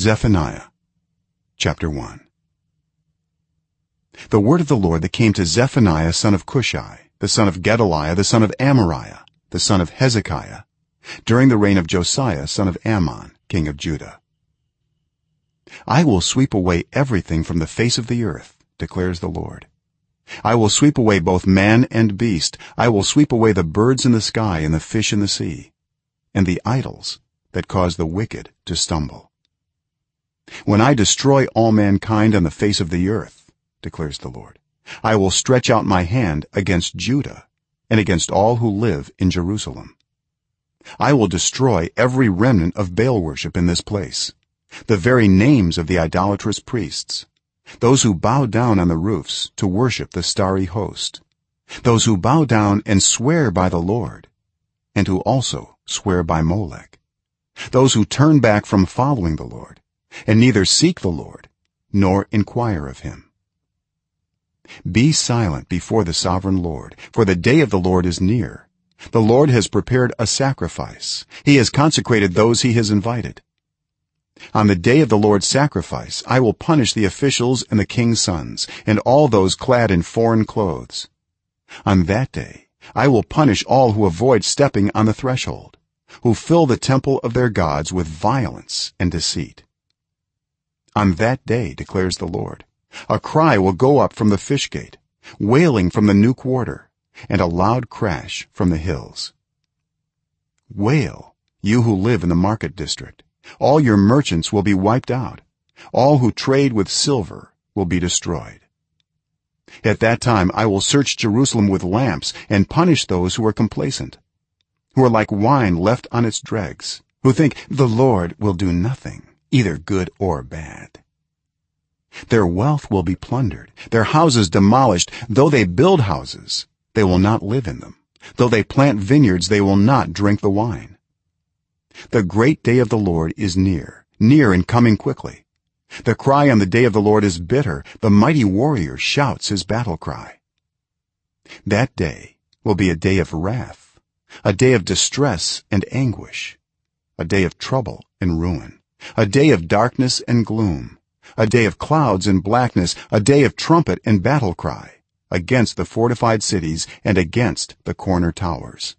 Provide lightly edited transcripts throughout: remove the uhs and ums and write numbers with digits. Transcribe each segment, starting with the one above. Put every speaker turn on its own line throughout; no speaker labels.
Zephaniah chapter 1. The word of the Lord that came to Zephaniah son of Cushai, the son of Gedaliah, the son of Amariah, the son of Hezekiah, during the reign of Josiah son of Ammon, king of Judah. I will sweep away everything from the face of the earth, declares the Lord. I will sweep away both man and beast. I will sweep away the birds in the sky and the fish in the sea, and the idols that cause the wicked to stumble. When I destroy all mankind on the face of the earth, declares the Lord, I will stretch out my hand against Judah and against all who live in Jerusalem. I will destroy every remnant of Baal worship in this place, the very names of the idolatrous priests, those who bow down on the roofs to worship the starry host, those who bow down and swear by the Lord, and who also swear by Molech, those who turn back from following the Lord and neither seek the Lord nor inquire of him. Be silent before the sovereign Lord, for the day of the Lord is near. The Lord has prepared a sacrifice. He has consecrated those he has invited. On the day of the Lord's sacrifice I will punish the officials and the king's sons and all those clad in foreign clothes. On that day I will punish all who avoid stepping on the threshold, who fill the temple of their gods with violence and deceit. On that day, declares the Lord, a cry will go up from the fish gate, wailing from the new quarter, and a loud crash from the hills. Wail, you who live in the market district. All your merchants will be wiped out. All who trade with silver will be destroyed. At that time I will search Jerusalem with lamps and punish those who are complacent, who are like wine left on its dregs, who think the Lord will do nothing, either good or bad. Their wealth will be plundered, their houses demolished. Though they build houses, they will not live in them. Though they plant vineyards, they will not drink the wine. The great day of the Lord is near and coming quickly. The cry on the day of the Lord is bitter. The mighty warrior shouts his battle cry. That day will be a day of wrath, a day of distress and anguish, a day of trouble and ruin, a day of darkness and gloom, a day of clouds and blackness, a day of trumpet and battle cry against the fortified cities and against the corner towers.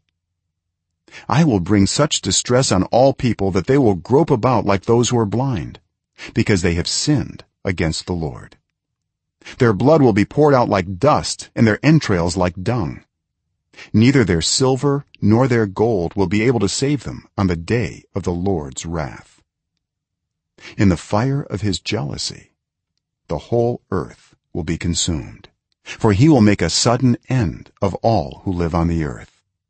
I will bring such distress on all people that they will grope about like those who are blind, because they have sinned against the Lord. Their blood will be poured out like dust and their entrails like dung. Neither their silver nor their gold will be able to save them on the day of the Lord's wrath. In the fire of his jealousy the whole earth will be consumed, for he will make a sudden end of all who live on the earth.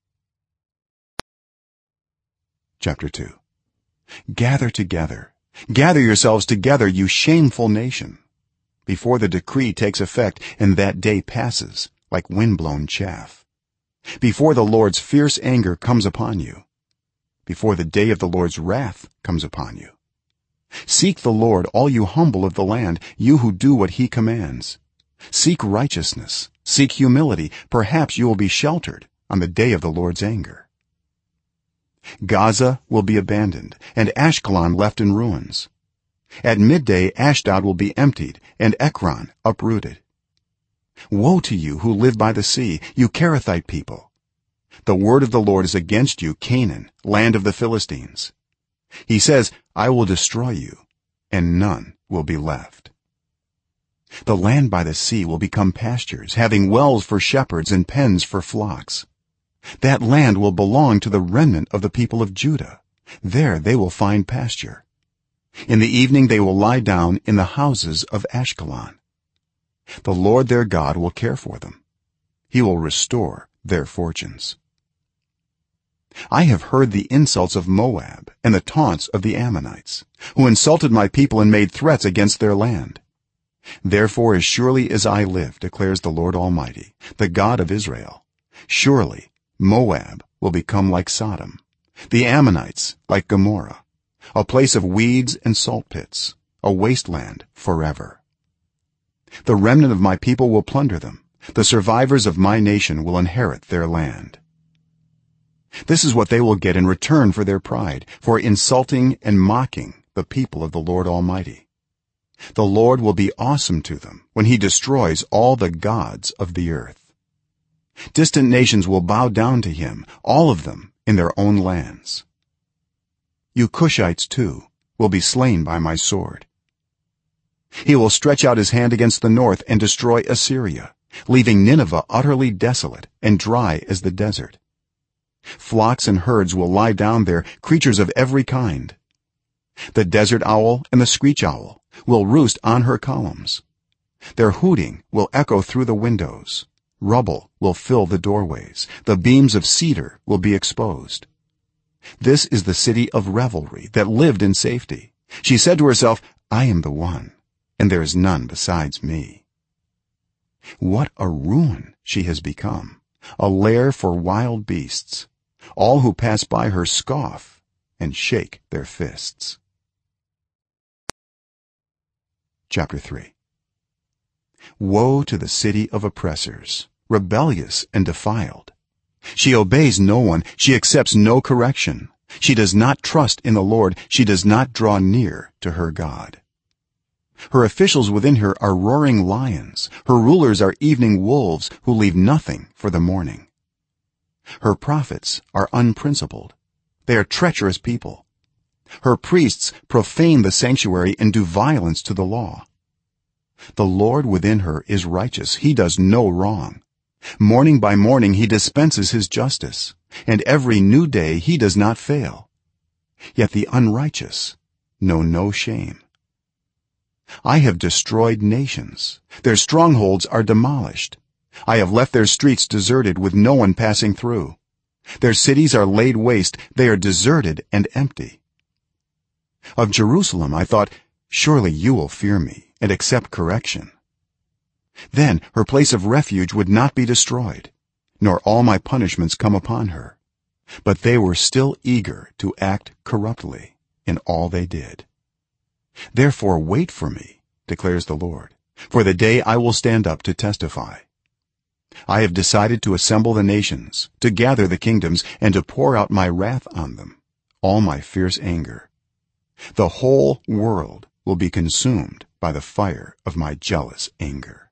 Chapter 2. Gather together, gather yourselves together, you shameful nation, before the decree takes effect and that day passes like windblown chaff, before the Lord's fierce anger comes upon you, before the day of the Lord's wrath comes upon you. Seek the Lord, all you humble of the land, you who do what he commands. Seek righteousness, seek humility. Perhaps you will be sheltered on the day of the Lord's anger. Gaza will be abandoned and Ashkelon left in ruins. At midday Ashdod will be emptied and Ekron uprooted. Woe to you who live by the sea, you Kerethite people. The word of the Lord is against you, Canaan, land of the Philistines. He says, I will destroy you and none will be left. The land by the sea will become pastures, having wells for shepherds and pens for flocks. That land will belong to the remnant of the people of Judah. There they will find pasture. In the evening they will lie down in the houses of Ashkelon. The Lord their God will care for them. He will restore their fortunes. I have heard the insults of Moab and the taunts of the Ammonites, who insulted my people and made threats against their land. Therefore, as surely as I live, declares the Lord Almighty, the God of Israel, surely Moab will become like Sodom, the Ammonites like Gomorrah, a place of weeds and salt pits, a wasteland forever. The remnant of my people will plunder them. The survivors of my nation will inherit their land. This is what they will get in return for their pride, for insulting and mocking the people of the Lord Almighty. The Lord will be awesome to them when he destroys all the gods of the earth. Distant nations will bow down to him, all of them in their own lands. You Cushites too will be slain by my sword. He will stretch out his hand against the north and destroy Assyria, leaving Nineveh utterly desolate and dry as the desert. Flocks and herds will lie down there, creatures of every kind. The desert owl and the screech owl will roost on her columns. Their hooting will echo through the windows. Rubble will fill the doorways. The beams of cedar will be exposed. This is the city of revelry that lived in safety. She said to herself, I am the one, and there is none besides me. What a ruin she has become, a lair for wild beasts. All who pass by her scoff and shake their fists. Chapter 3. Woe to the city of oppressors, rebellious and defiled. She obeys no one, she accepts no correction. She does not trust in the Lord, she does not draw near to her God. Her officials within her are roaring lions, her rulers are evening wolves who leave nothing for the morning. Her prophets are unprincipled, they are treacherous people. Her priests profane the sanctuary and do violence to the law. The Lord within her is righteous, he does no wrong. Morning by morning he dispenses his justice, and every new day he does not fail. Yet the unrighteous know no shame. I have destroyed nations, their strongholds are demolished. I have left their streets deserted with no one passing through. Their cities are laid waste, they are deserted and empty. Of Jerusalem I thought, surely you will fear me and accept correction. Then her place of refuge would not be destroyed, nor all my punishments come upon her. But they were still eager to act corruptly in all they did. Therefore wait for me, declares the Lord, for the day I will stand up to testify. I have decided to assemble the nations, to gather the kingdoms, and to pour out my wrath on them, all my fierce anger. The whole world will be consumed by the fire of my jealous anger.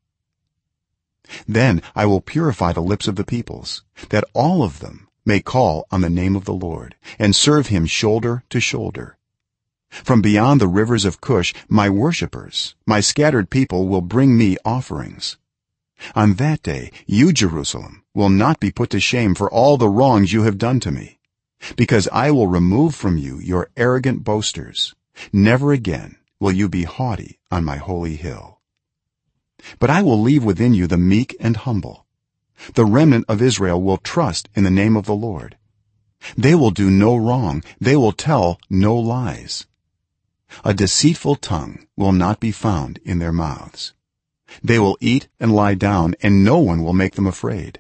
Then I will purify the lips of the peoples, that all of them may call on the name of the Lord and serve him shoulder to shoulder. From beyond the rivers of Cush my worshippers, my scattered people, will bring me offerings. On that day you, Jerusalem, will not be put to shame for all the wrongs you have done to me, because I will remove from you your arrogant boasters. Never again will you be haughty on my holy hill. But I will leave within you the meek and humble. The remnant of Israel will trust in the name of the Lord. They will do no wrong, they will tell no lies. A deceitful tongue will not be found in their mouths. They will eat and lie down, and no one will make them afraid.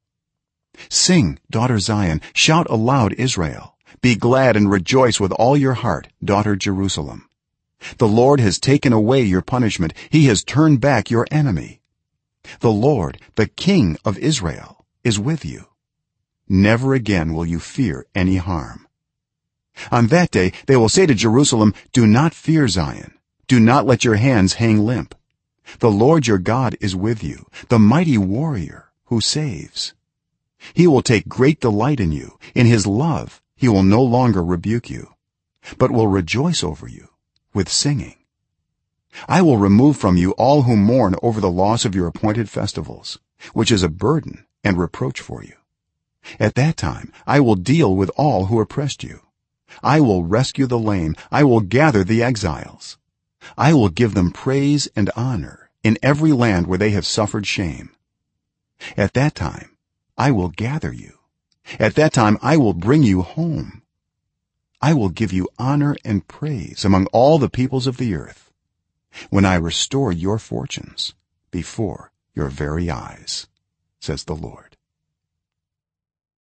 Sing, daughter Zion, shout aloud, Israel. Be glad and rejoice with all your heart, daughter Jerusalem. The Lord has taken away your punishment, he has turned back your enemy. The Lord, the King of Israel, is with you. Never again will you fear any harm. On that day they will say to Jerusalem, do not fear Zion, do not let your hands hang limp. The Lord your God is with you, the mighty warrior who saves. He will take great delight in you, in his love he will no longer rebuke you, but will rejoice over you with singing. I will remove from you all who mourn over the loss of your appointed festivals, which is a burden and reproach for you. At that time I will deal with all who oppressed you. I will rescue the lame, I will gather the exiles. I will give them praise and honor in every land where they have suffered shame. At that time I will gather you. At that time I will bring you home. I will give you honor and praise among all the peoples of the earth, when I restore your fortunes before your very eyes, says the Lord.